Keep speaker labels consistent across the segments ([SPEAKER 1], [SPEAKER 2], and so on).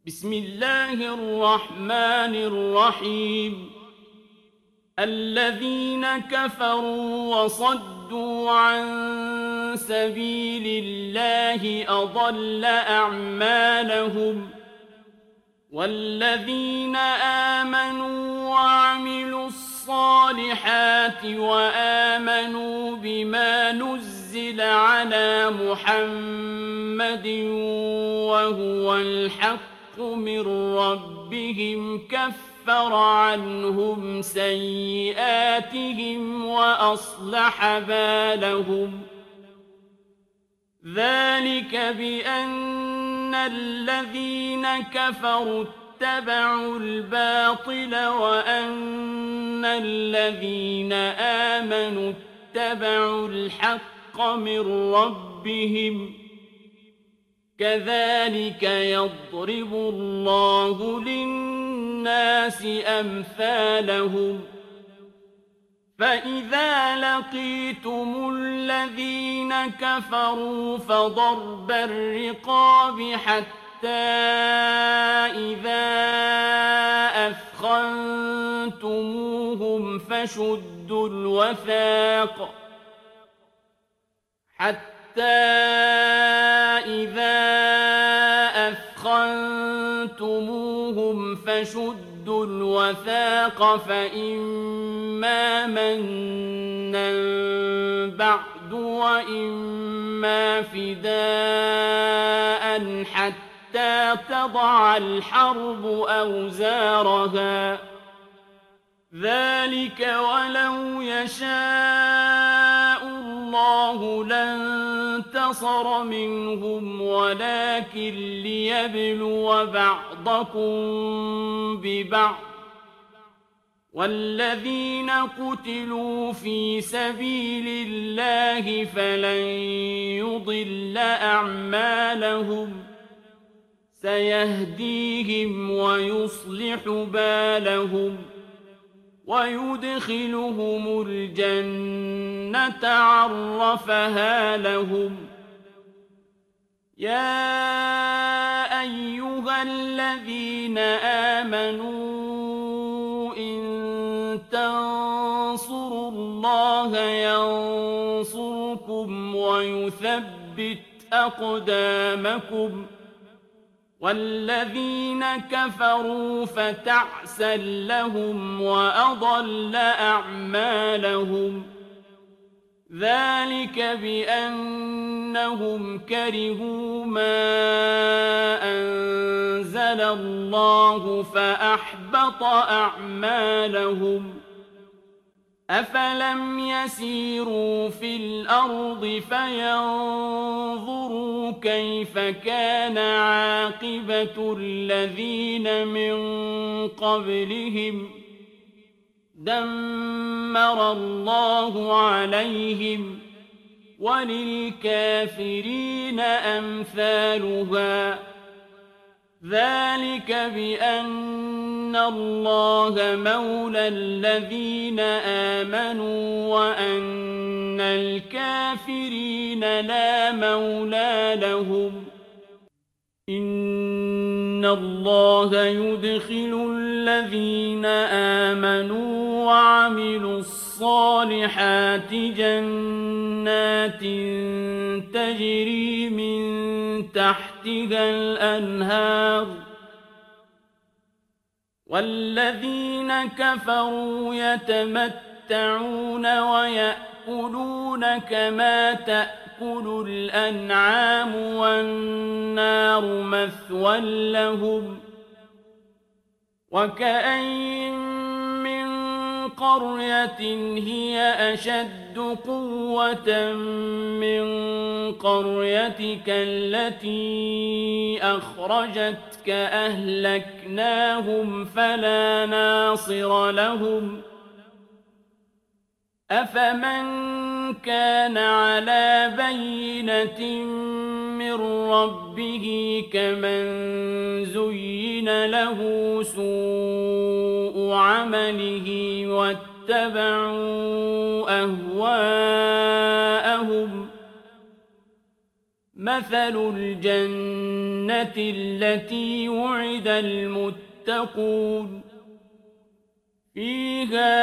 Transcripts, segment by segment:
[SPEAKER 1] بسم الله الرحمن الرحيم الذين كفروا وصدوا عن سبيل الله أضل أعمالهم والذين آمنوا وعملوا الصالحات وآمنوا بما نزل على محمد وهو الحق من ربهم كفر عنهم سيئاتهم وأصلح بالهم ذلك بأن الذين كفروا اتبعوا الباطل وأن الذين آمنوا اتبعوا الحق من ربهم كذلك يضرب الله للناس أمثالهم فإذا لقيتم الذين كفروا فضرب الرقاب حتى إذا أثخنتموهم فشدوا الوثاق فإما منا بعد وإما فداء حتى تضع الحرب أوزارها ذلك ولو يشاء الله لانتصر منهم ولكن ليبلو بعضكم ببعض والذين قتلوا في سبيل الله فلن يضل أعمالهم سيهديهم ويصلح بالهم ويدخلهم الجنة عرفها لهم يا أيها الذين آمنوا إن تنصروا الله ينصركم ويثبت أقدامكم والذين كفروا فتعسا لهم وأضل أعمالهم ذلك بأنهم كرهوا ما أنزل الله فأحبط أعمالهم أفلم يسيروا في الأرض فينظروا كيف كان عاقبة الذين من قبلهم دمر الله عليهم وللكافرين أمثالها ذلك بأن الله مولى الذين آمنوا وأن الكافرين لا مولى لهم إن الله يدخل الذين آمنوا وعملوا الصالحات جنات تجري من تحتها الأنهار والذين كفروا يتمتعون ويأكلون كما تأكل الأنعام والنار مثوى لهم وكأين من قرية هي أشد قوة من قريتك التي أخرجتك أهلكناهم فلا ناصر لهم أفمن كان على بينة من ربه كمن زين له سوء عمله واتبعوا أهواءهم مثل الجنة التي وعد المتقون فيها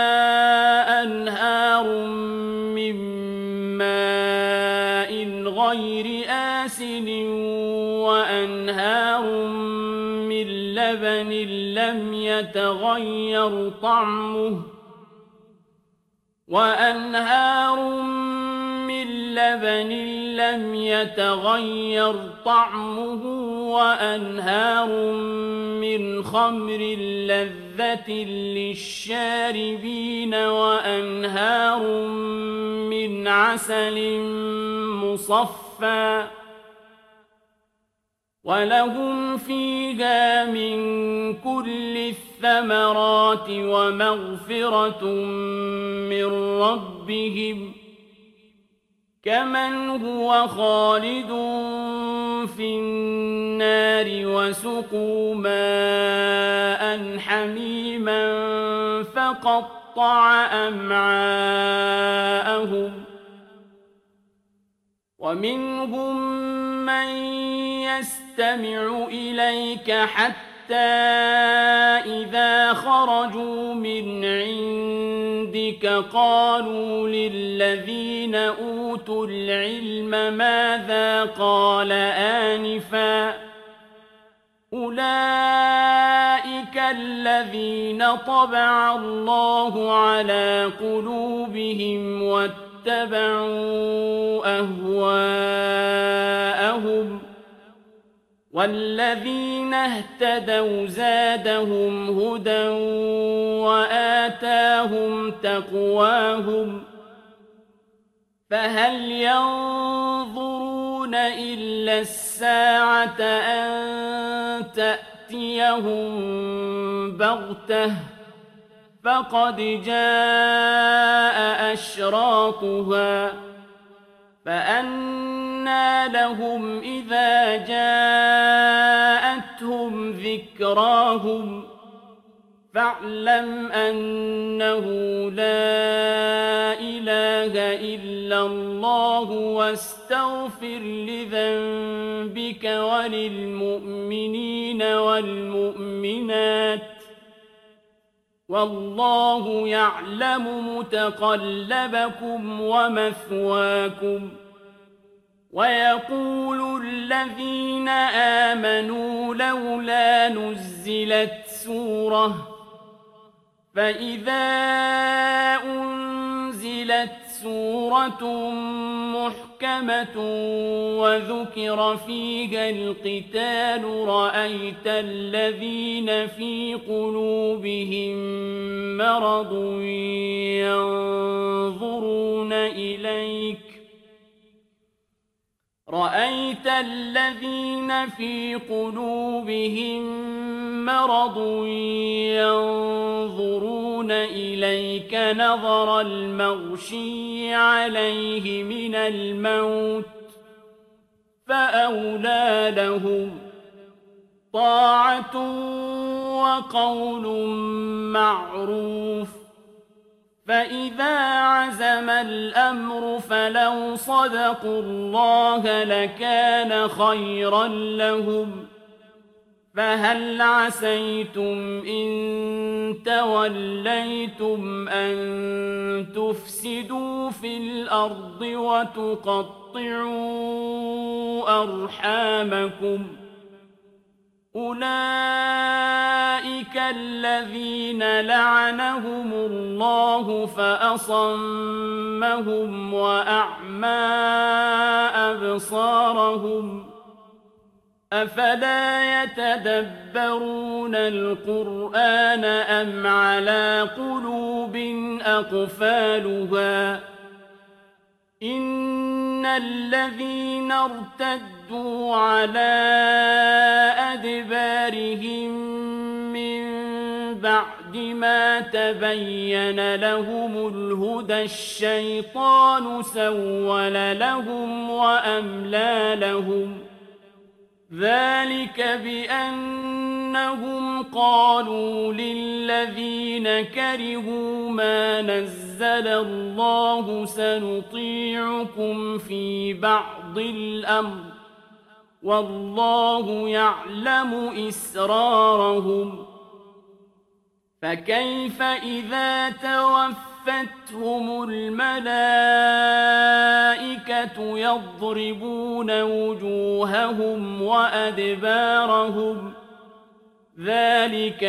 [SPEAKER 1] أنهار من ماء غير آسن وأنهار من لبن لم يتغير طعمه وأنهار من خمر لذة للشاربين وأنهار من عسل مصفى ولهم فيها من كل الثمرات ومغفرة من ربهم كمن هو خالد في النار وسقوا ماء حميما فقطع أمعاءهم ومنهم من يستمع إليك حتى إذا خرجوا من عندك قالوا للذين أوتوا العلم ماذا قال آنفا أولئك الذين طبع الله على قلوبهم واتبعوا أهواءهم والذين اهتدوا زادهم هدى وآتاهم تقواهم فهل ينظرون إلا الساعة أن تأتيهم بغتة فقد جاء أشراطها فأنى لهم إذا جاءتهم ذكراهم فاعلم أنه لا إله إلا الله واستغفر لذنبك وللمؤمنين والمؤمنات والله يعلم متقلبكم ومثواكم ويقول الذين آمنوا لولا نزلت سورة فإذا أنزلت سورة محكمة وذكر فيها القتال رأيت الذين في قلوبهم مرض ينظرون إليك نظر المغشي عليه من الموت فأولى لهم طاعة وقول معروف فإذا عزم الأمر فلو صدقوا الله لكان خيرا لهم فهل عسيتم إن توليتم أن تفسدوا في الأرض وتقطعوا أرحامكم أولئك الذين لعنهم الله فأصمهم وأعمى أبصارهم أفلا يتدبرون القرآن أم على قلوب أقفالها إن الذين ارتدوا على أدبارهم من بعد ما تبين لهم الهدى الشيطان سول لهم وأملى لهم ذلك بأن أنهم قالوا للذين كرهوا ما نزل الله سنطيعكم في بعض الأمر والله يعلم إسرارهم فكيف إذا توفتهم الملائكة يضربون وجوههم وأدبارهم ذلك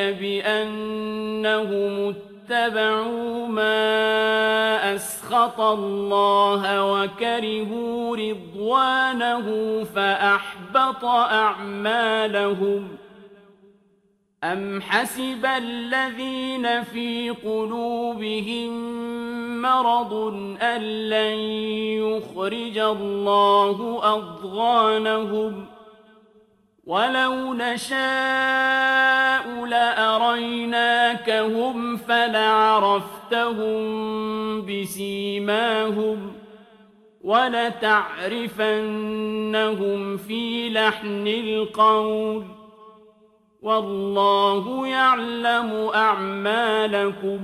[SPEAKER 1] بأنهم اتبعوا ما أسخط الله وكرهوا رضوانه فأحبط أعمالهم أم حسب الذين في قلوبهم مرض أن لن يخرج الله أضغانهم ولو نشاء لأريناكهم فلعرفتهم بسيماهم ولتعرفنهم في لحن القول والله يعلم أعمالكم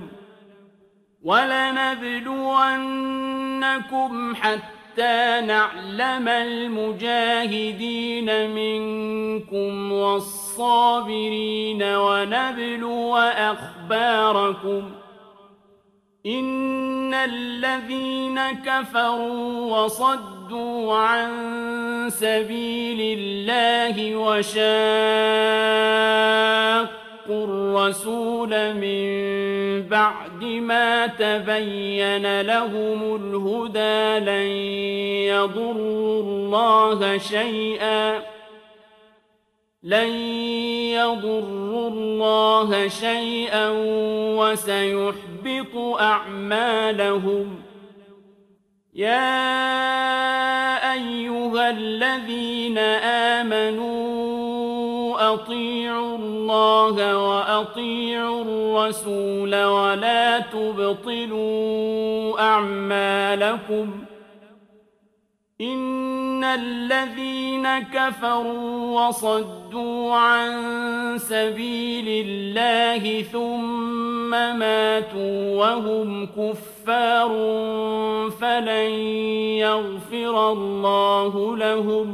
[SPEAKER 1] ولنبلونكم حتى نعلم المجاهدين منكم والصابرين ونبلو أخباركم إن الذين كفروا وصدوا عن سبيل الله وشاقوا الرسول من بعد ما تبين لهم الهدى لن يضروا الله شيئا وسيحبط أعمالهم يا أيها الذين آمنوا أطيعوا الله وأطيعوا الرسول ولا تبطلوا أعمالكم إن الذين كفروا وصدوا عن سبيل الله ثم ماتوا وهم كفار فلن يغفر الله لهم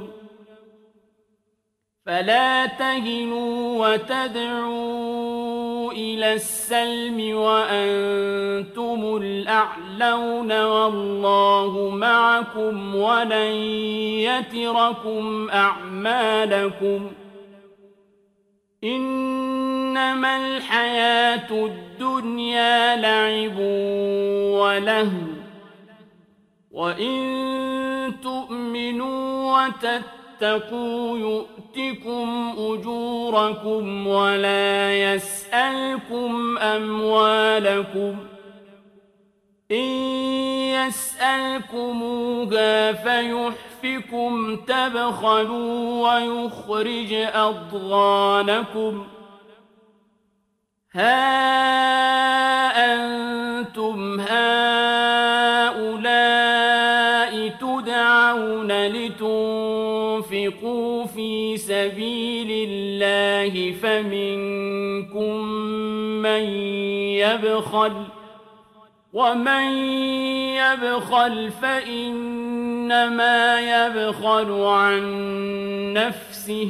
[SPEAKER 1] فلا تهنوا وتدعوا إلى السلم وأنتم الأعلون والله معكم ولن يتركم أعمالكم إنما الحياة الدنيا لعب ولهو وإن تؤمنوا وتتقوا يؤتكم أجوركم ولا يسألكم أموالكم إن يسألكموها فيحفكم تبخلوا ويخرج أضغانكم ها أنتم هؤلاء تدعون لتنفقوا في سبيل الله فمنكم من يبخل ومن يبخل فإنما يبخل عن نفسه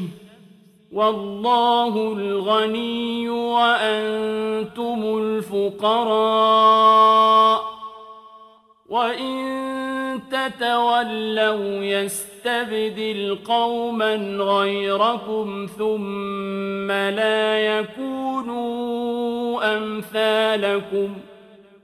[SPEAKER 1] والله الغني وأنتم الفقراء وإن تتولوا يستبدل قوما غيركم ثم لا يكونوا أمثالكم